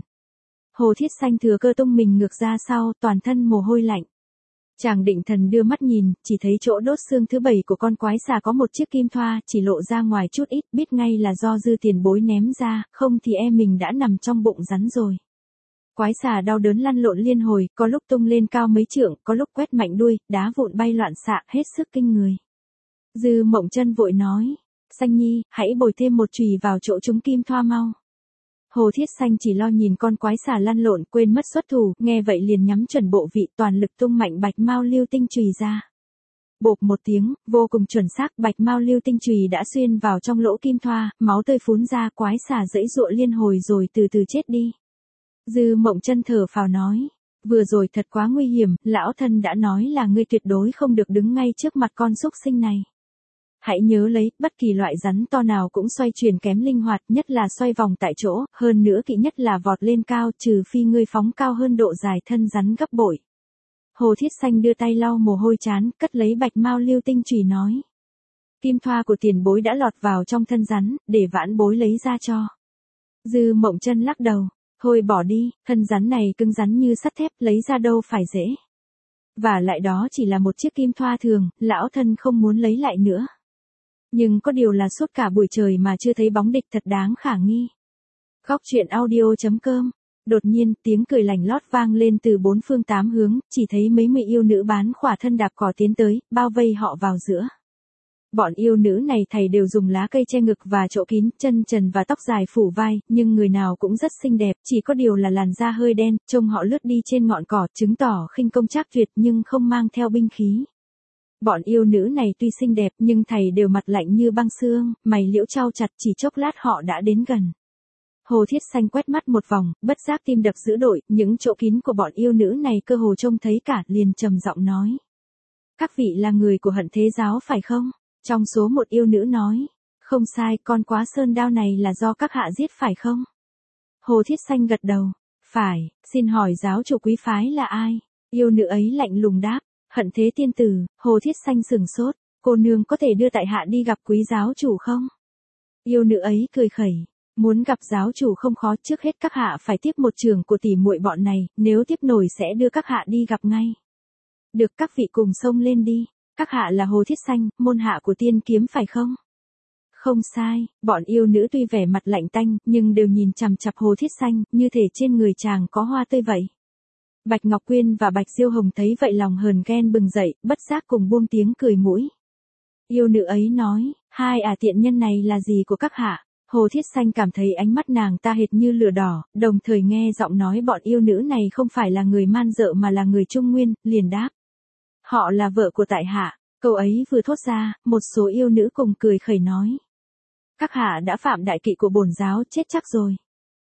Hồ Thiết Xanh thừa cơ tung mình ngược ra sau, toàn thân mồ hôi lạnh. Chàng định thần đưa mắt nhìn, chỉ thấy chỗ đốt xương thứ bảy của con quái xà có một chiếc kim thoa, chỉ lộ ra ngoài chút ít, biết ngay là do Dư tiền bối ném ra, không thì e mình đã nằm trong bụng rắn rồi. Quái xà đau đớn lăn lộn liên hồi, có lúc tung lên cao mấy trượng, có lúc quét mạnh đuôi, đá vụn bay loạn xạ, hết sức kinh người. Dư Mộng Chân vội nói, Xanh Nhi, hãy bồi thêm một chùy vào chỗ trúng kim thoa mau. Hồ Thiết Xanh chỉ lo nhìn con quái xà lăn lộn, quên mất xuất thủ, nghe vậy liền nhắm chuẩn bộ vị, toàn lực tung mạnh bạch mao lưu tinh chùy ra. Bộp một tiếng, vô cùng chuẩn xác, bạch mao lưu tinh chùy đã xuyên vào trong lỗ kim thoa, máu tươi phún ra, quái xà giãy giụa liên hồi rồi từ từ chết đi. Dư Mộng Chân thở phào nói, vừa rồi thật quá nguy hiểm, lão thân đã nói là ngươi tuyệt đối không được đứng ngay trước mặt con súc sinh này. Hãy nhớ lấy, bất kỳ loại rắn to nào cũng xoay chuyển kém linh hoạt, nhất là xoay vòng tại chỗ, hơn nữa kỵ nhất là vọt lên cao, trừ phi ngươi phóng cao hơn độ dài thân rắn gấp bội. Hồ Thiết Xanh đưa tay lau mồ hôi chán, cất lấy bạch mao lưu tinh chùy nói. Kim thoa của tiền bối đã lọt vào trong thân rắn, để vãn bối lấy ra cho. Dư Mộng Chân lắc đầu, thôi bỏ đi, thân rắn này cứng rắn như sắt thép, lấy ra đâu phải dễ. Và lại đó chỉ là một chiếc kim thoa thường, lão thân không muốn lấy lại nữa. Nhưng có điều là suốt cả buổi trời mà chưa thấy bóng địch, thật đáng khả nghi. Góc truyện audio chấm com. Đột nhiên, tiếng cười lành lót vang lên từ bốn phương tám hướng, chỉ thấy mấy mươi yêu nữ bán khỏa thân đạp cỏ tiến tới, bao vây họ vào giữa. Bọn yêu nữ này thầy đều dùng lá cây che ngực và chỗ kín, chân trần và tóc dài phủ vai, nhưng người nào cũng rất xinh đẹp, chỉ có điều là làn da hơi đen, trông họ lướt đi trên ngọn cỏ, chứng tỏ khinh công trác tuyệt nhưng không mang theo binh khí. Bọn yêu nữ này tuy xinh đẹp nhưng thầy đều mặt lạnh như băng xương, mày liễu chau chặt, chỉ chốc lát họ đã đến gần. Hồ Thiết Xanh quét mắt một vòng, bất giác tim đập dữ dội, những chỗ kín của bọn yêu nữ này cơ hồ trông thấy cả, liền trầm giọng nói. Các vị là người của Hận Thế giáo phải không? Trong số một yêu nữ nói. Không sai, con Quá Sơn Đao này là do các hạ giết phải không? Hồ Thiết Xanh gật đầu. Phải, xin hỏi giáo chủ quý phái là ai? Yêu nữ ấy lạnh lùng đáp. Hận Thế tiên tử. Hồ Thiết Xanh sừng sốt. Cô nương có thể đưa tại hạ đi gặp quý giáo chủ không? Yêu nữ ấy cười khẩy. Muốn gặp giáo chủ không khó, trước hết các hạ phải tiếp một trường của tỷ muội bọn này, nếu tiếp nổi sẽ đưa các hạ đi gặp ngay. Được, các vị cùng xông lên đi. Các hạ là Hồ Thiết Xanh, môn hạ của tiên kiếm phải không? Không sai, bọn yêu nữ tuy vẻ mặt lạnh tanh, nhưng đều nhìn chằm chằm Hồ Thiết Xanh, như thể trên người chàng có hoa tươi vậy. Bạch Ngọc Quyên và Bạch Diêu Hồng thấy vậy lòng hờn ghen bừng dậy, bất giác cùng buông tiếng cười mũi. Yêu nữ ấy nói, hai ả tiện nhân này là gì của các hạ? Hồ Thiết Xanh cảm thấy ánh mắt nàng ta hệt như lửa đỏ, đồng thời nghe giọng nói bọn yêu nữ này không phải là người man dợ mà là người Trung Nguyên, liền đáp. Họ là vợ của tại hạ. Câu ấy vừa thốt ra, một số yêu nữ cùng cười khẩy nói. Các hạ đã phạm đại kỵ của bổn giáo, chết chắc rồi.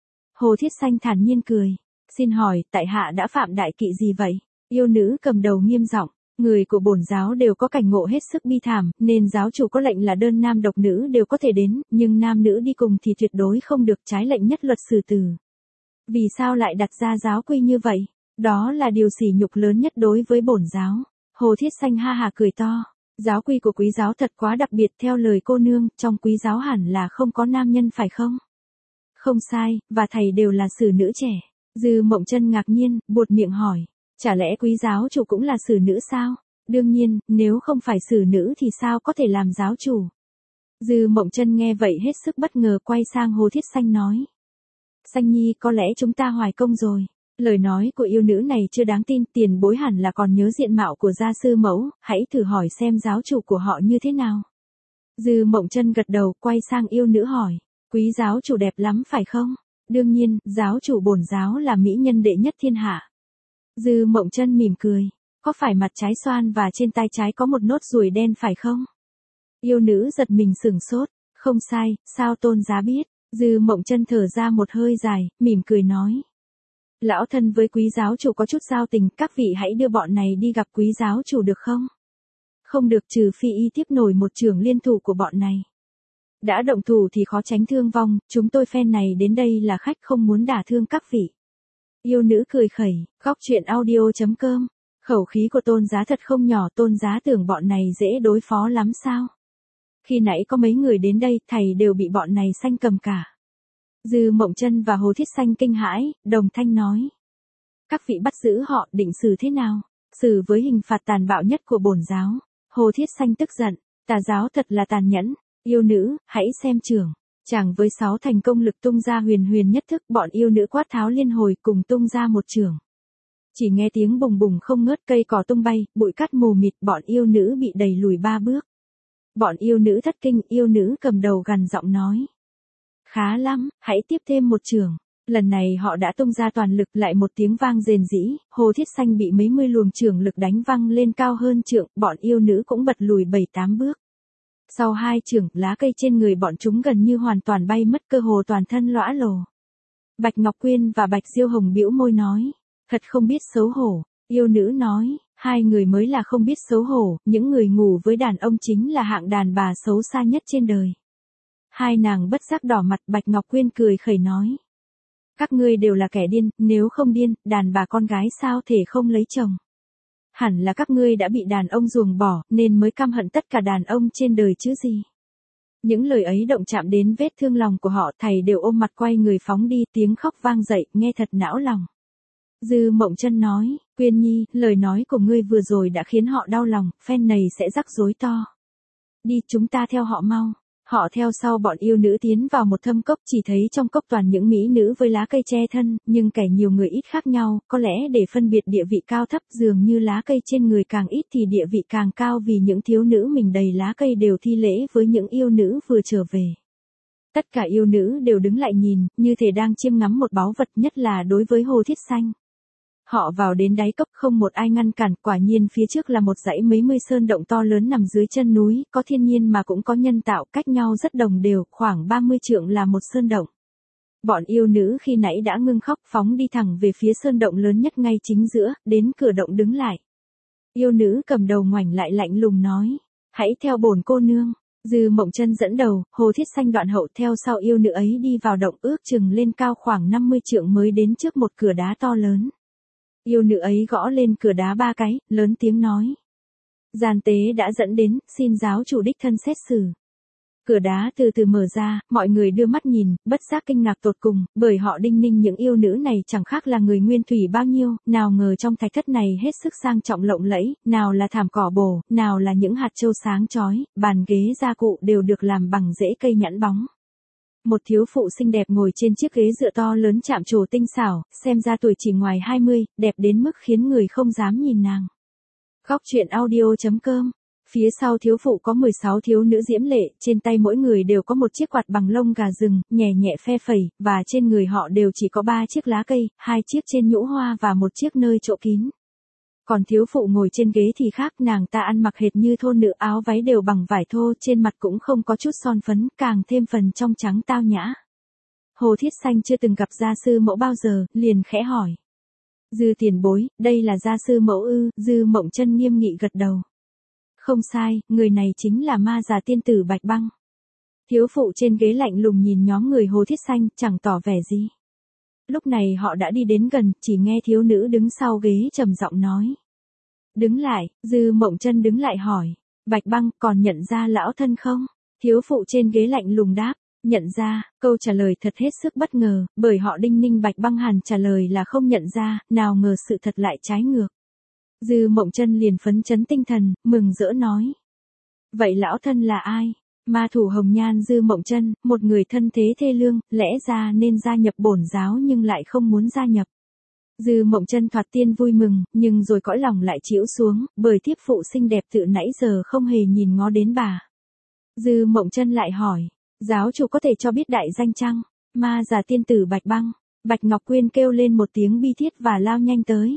Hồ Thiết Xanh thản nhiên cười. Xin hỏi, tại hạ đã phạm đại kỵ gì vậy? Yêu nữ cầm đầu nghiêm giọng. Người của bổn giáo đều có cảnh ngộ hết sức bi thảm, nên giáo chủ có lệnh là đơn nam độc nữ đều có thể đến, nhưng nam nữ đi cùng thì tuyệt đối không được, trái lệnh nhất luật xử tử. Vì sao lại đặt ra giáo quy như vậy? Đó là điều sỉ nhục lớn nhất đối với bổn giáo. Hồ Thiết Xanh ha hà cười to. Giáo quy của quý giáo thật quá đặc biệt, theo lời cô nương, trong quý giáo hẳn là không có nam nhân phải không? Không sai, và thầy đều là xử nữ trẻ. Dư Mộng Chân ngạc nhiên, buột miệng hỏi. Chả lẽ quý giáo chủ cũng là xử nữ sao? Đương nhiên, nếu không phải xử nữ thì sao có thể làm giáo chủ? Dư Mộng Chân nghe vậy hết sức bất ngờ, quay sang Hồ Thiết Xanh nói. Xanh nhi, có lẽ chúng ta hoài công rồi. Lời nói của yêu nữ này chưa đáng tin, tiền bối hẳn là còn nhớ diện mạo của gia sư mẫu, hãy thử hỏi xem giáo chủ của họ như thế nào. Dư Mộng Chân gật đầu, quay sang yêu nữ hỏi. Quý giáo chủ đẹp lắm phải không? Đương nhiên, giáo chủ bổn giáo là mỹ nhân đệ nhất thiên hạ. Dư Mộng Chân mỉm cười. Có phải mặt trái xoan và trên tay trái có một nốt ruồi đen phải không? Yêu nữ giật mình sửng sốt. Không sai, sao tôn giá biết? Dư Mộng Chân thở ra một hơi dài, mỉm cười nói. Lão thân với quý giáo chủ có chút giao tình, các vị hãy đưa bọn này đi gặp quý giáo chủ được không? Không được, trừ phi y tiếp nổi một trường liên thủ của bọn này. Đã động thủ thì khó tránh thương vong, chúng tôi phen này đến đây là khách không muốn đả thương các vị. Yêu nữ cười khẩy, góc truyện audio chấm com. Khẩu khí của tôn giá thật không nhỏ, tôn giá tưởng bọn này dễ đối phó lắm sao? Khi nãy có mấy người đến đây, thầy đều bị bọn này xanh cầm cả. Dư Mộng Chân và Hồ Thiết Xanh kinh hãi, đồng thanh nói. Các vị bắt giữ họ, định xử thế nào? Xử với hình phạt tàn bạo nhất của bổn giáo. Hồ Thiết Xanh tức giận, tà giáo thật là tàn nhẫn. Yêu nữ, hãy xem trường. Chàng với sáu thành công lực tung ra huyền huyền nhất thức, bọn yêu nữ quát tháo liên hồi cùng tung ra một trường. Chỉ nghe tiếng bùng bùng không ngớt, cây cỏ tung bay, bụi cát mù mịt, bọn yêu nữ bị đẩy lùi ba bước. Bọn yêu nữ thất kinh, yêu nữ cầm đầu gằn giọng nói. Khá lắm, hãy tiếp thêm một trường. Lần này họ đã tung ra toàn lực, lại một tiếng vang rền rĩ, Hồ Thiết Xanh bị mấy mươi luồng trường lực đánh văng lên cao hơn trượng, bọn yêu nữ cũng bật lùi bảy tám bước. Sau hai trường, lá cây trên người bọn chúng gần như hoàn toàn bay mất, cơ hồ toàn thân lõa lồ. Bạch Ngọc Quyên và Bạch Diêu Hồng bĩu môi nói. Thật không biết xấu hổ. Yêu nữ nói. Hai người mới là không biết xấu hổ, những người ngủ với đàn ông chính là hạng đàn bà xấu xa nhất trên đời. Hai nàng bất giác đỏ mặt, Bạch Ngọc Quyên cười khẩy nói. Các ngươi đều là kẻ điên, nếu không điên, đàn bà con gái sao thể không lấy chồng. Hẳn là các ngươi đã bị đàn ông ruồng bỏ, nên mới căm hận tất cả đàn ông trên đời chứ gì. Những lời ấy động chạm đến vết thương lòng của họ, thầy đều ôm mặt quay người phóng đi, tiếng khóc vang dậy, nghe thật não lòng. Dư Mộng Chân nói, Quyên Nhi, lời nói của ngươi vừa rồi đã khiến họ đau lòng, phen này sẽ rắc rối to. Đi, chúng ta theo họ mau. Họ theo sau bọn yêu nữ tiến vào một thâm cốc, chỉ thấy trong cốc toàn những mỹ nữ với lá cây che thân, nhưng kẻ nhiều người ít khác nhau, có lẽ để phân biệt địa vị cao thấp, dường như lá cây trên người càng ít thì địa vị càng cao, vì những thiếu nữ mình đầy lá cây đều thi lễ với những yêu nữ vừa trở về. Tất cả yêu nữ đều đứng lại nhìn, như thể đang chiêm ngắm một báu vật, nhất là đối với Hồ Thiết Xanh. Họ vào đến đáy cốc, không một ai ngăn cản, quả nhiên phía trước là một dãy mấy mươi sơn động to lớn nằm dưới chân núi, có thiên nhiên mà cũng có nhân tạo, cách nhau rất đồng đều, khoảng ba mươi trượng là một sơn động. Bọn yêu nữ khi nãy đã ngưng khóc, phóng đi thẳng về phía sơn động lớn nhất ngay chính giữa, đến cửa động đứng lại. Yêu nữ cầm đầu ngoảnh lại lạnh lùng nói. Hãy theo bổn cô nương. Dư Mộng Chân dẫn đầu, Hồ Thiết Xanh đoạn hậu theo sau yêu nữ ấy đi vào động ước chừng lên cao khoảng năm mươi trượng mới đến trước một cửa đá to lớn. Yêu nữ ấy gõ lên cửa đá ba cái, lớn tiếng nói. Gian tế đã dẫn đến, xin giáo chủ đích thân xét xử. Cửa đá từ từ mở ra, mọi người đưa mắt nhìn, bất giác kinh ngạc tột cùng, bởi họ đinh ninh những yêu nữ này chẳng khác là người nguyên thủy bao nhiêu, nào ngờ trong thạch thất này hết sức sang trọng lộng lẫy, nào là thảm cỏ bồ, nào là những hạt châu sáng chói, bàn ghế gia cụ đều được làm bằng rễ cây nhẵn bóng. Một thiếu phụ xinh đẹp ngồi trên chiếc ghế dựa to lớn chạm trổ tinh xảo, xem ra tuổi chỉ ngoài hai mươi, đẹp đến mức khiến người không dám nhìn nàng. Góc truyện audio chấm com. Phía sau thiếu phụ có mười sáu thiếu nữ diễm lệ, trên tay mỗi người đều có một chiếc quạt bằng lông gà rừng, nhẹ nhẹ phe phẩy, và trên người họ đều chỉ có ba chiếc lá cây, hai chiếc trên nhũ hoa và một chiếc nơi chỗ kín. Còn thiếu phụ ngồi trên ghế thì khác, nàng ta ăn mặc hệt như thôn nữ, áo váy đều bằng vải thô, trên mặt cũng không có chút son phấn, càng thêm phần trong trắng tao nhã. Hồ Thiết Xanh chưa từng gặp gia sư mẫu bao giờ, liền khẽ hỏi. Dư tiền bối, đây là gia sư mẫu ư? Dư Mộng Chân nghiêm nghị gật đầu. Không sai, người này chính là ma già tiên tử Bạch Băng. Thiếu phụ trên ghế lạnh lùng nhìn nhóm người Hồ Thiết Xanh, chẳng tỏ vẻ gì. Lúc này họ đã đi đến gần, chỉ nghe thiếu nữ đứng sau ghế trầm giọng nói. Đứng lại, Dư Mộng Chân đứng lại hỏi. Bạch Băng, còn nhận ra lão thân không? Thiếu phụ trên ghế lạnh lùng đáp. Nhận ra, câu trả lời thật hết sức bất ngờ, bởi họ đinh ninh Bạch Băng hẳn trả lời là không nhận ra, nào ngờ sự thật lại trái ngược. Dư Mộng Chân liền phấn chấn tinh thần, mừng rỡ nói. Vậy lão thân là ai? Ma thủ hồng nhan Dư Mộng Chân, một người thân thế thê lương, lẽ ra nên gia nhập bổn giáo nhưng lại không muốn gia nhập. Dư Mộng Chân thoạt tiên vui mừng, nhưng rồi cõi lòng lại chĩu xuống, bởi thiếp phụ xinh đẹp tự nãy giờ không hề nhìn ngó đến bà. Dư Mộng Chân lại hỏi, giáo chủ có thể cho biết đại danh chăng? Ma già tiên tử Bạch Băng. Bạch Ngọc Quyên kêu lên một tiếng bi thiết và lao nhanh tới.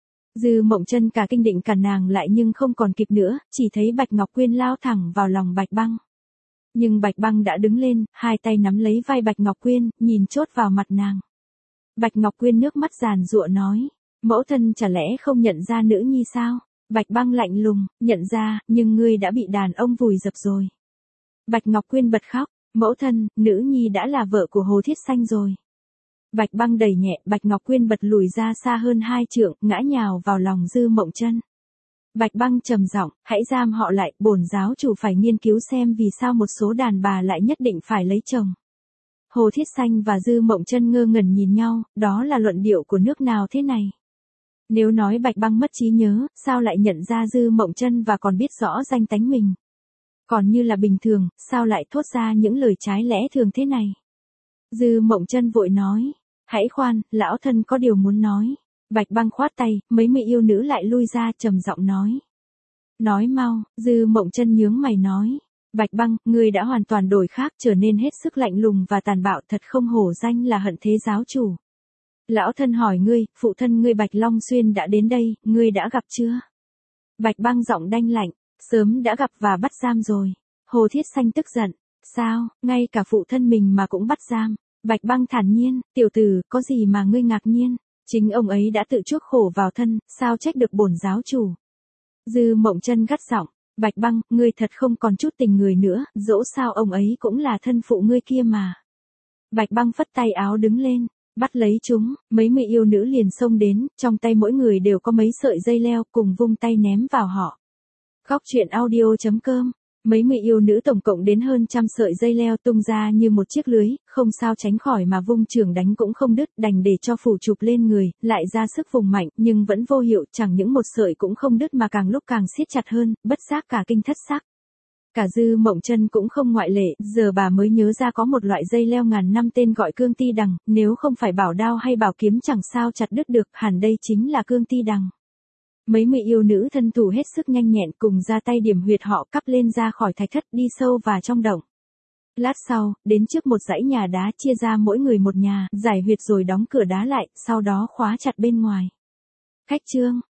Dư Mộng Chân cả kinh định cản nàng lại nhưng không còn kịp nữa, chỉ thấy Bạch Ngọc Quyên lao thẳng vào lòng Bạch Băng. Nhưng Bạch Băng đã đứng lên, hai tay nắm lấy vai Bạch Ngọc Quyên, nhìn chốt vào mặt nàng. Bạch Ngọc Quyên nước mắt giàn giụa nói, mẫu thân chả lẽ không nhận ra nữ nhi sao? Bạch Băng lạnh lùng, nhận ra, nhưng ngươi đã bị đàn ông vùi dập rồi. Bạch Ngọc Quyên bật khóc, mẫu thân, nữ nhi đã là vợ của Hồ Thiết Xanh rồi. Bạch Băng đẩy nhẹ, Bạch Ngọc Quyên bật lùi ra xa hơn hai trượng, ngã nhào vào lòng Dư Mộng Chân. Bạch Băng trầm giọng, hãy giam họ lại, bổn giáo chủ phải nghiên cứu xem vì sao một số đàn bà lại nhất định phải lấy chồng. Hồ Thiết Xanh và Dư Mộng Chân ngơ ngẩn nhìn nhau, đó là luận điệu của nước nào thế này? Nếu nói Bạch Băng mất trí nhớ, sao lại nhận ra Dư Mộng Chân và còn biết rõ danh tánh mình? Còn như là bình thường, sao lại thốt ra những lời trái lẽ thường thế này? Dư Mộng Chân vội nói, hãy khoan, lão thân có điều muốn nói. Bạch Băng khoát tay, mấy mươi yêu nữ lại lui ra trầm giọng nói. Nói mau, Dư Mộng Chân nhướng mày nói. Bạch Băng, ngươi đã hoàn toàn đổi khác, trở nên hết sức lạnh lùng và tàn bạo, thật không hổ danh là hận thế giáo chủ. Lão thân hỏi ngươi, phụ thân ngươi Bạch Long Xuyên đã đến đây, ngươi đã gặp chưa? Bạch Băng giọng đanh lạnh, sớm đã gặp và bắt giam rồi. Hồ Thiết Xanh tức giận, sao, ngay cả phụ thân mình mà cũng bắt giam? Bạch Băng thản nhiên, tiểu tử, có gì mà ngươi ngạc nhiên? Chính ông ấy đã tự chuốc khổ vào thân, sao trách được bổn giáo chủ? Dư Mộng Chân gắt giọng, Bạch Băng, ngươi thật không còn chút tình người nữa, dẫu sao ông ấy cũng là thân phụ ngươi kia mà. Bạch Băng phất tay áo đứng lên, bắt lấy chúng, mấy mươi yêu nữ liền xông đến, trong tay mỗi người đều có mấy sợi dây leo, cùng vung tay ném vào họ. Góc truyện audio chấm com. Mấy mươi yêu nữ tổng cộng đến hơn trăm sợi dây leo tung ra như một chiếc lưới, không sao tránh khỏi mà vung chưởng đánh cũng không đứt, đành để cho phủ chụp lên người, lại ra sức vùng mạnh, nhưng vẫn vô hiệu, chẳng những một sợi cũng không đứt mà càng lúc càng siết chặt hơn, bất giác cả kinh thất sắc. Cả Dư Mộng Chân cũng không ngoại lệ, giờ bà mới nhớ ra có một loại dây leo ngàn năm tên gọi cương ti đằng, nếu không phải bảo đao hay bảo kiếm chẳng sao chặt đứt được, hẳn đây chính là cương ti đằng. Mấy mươi yêu nữ thân thủ hết sức nhanh nhẹn cùng ra tay điểm huyệt họ cắp lên ra khỏi thạch thất đi sâu vào trong động. Lát sau, đến trước một dãy nhà đá chia ra mỗi người một nhà, giải huyệt rồi đóng cửa đá lại, sau đó khóa chặt bên ngoài. Khách trương,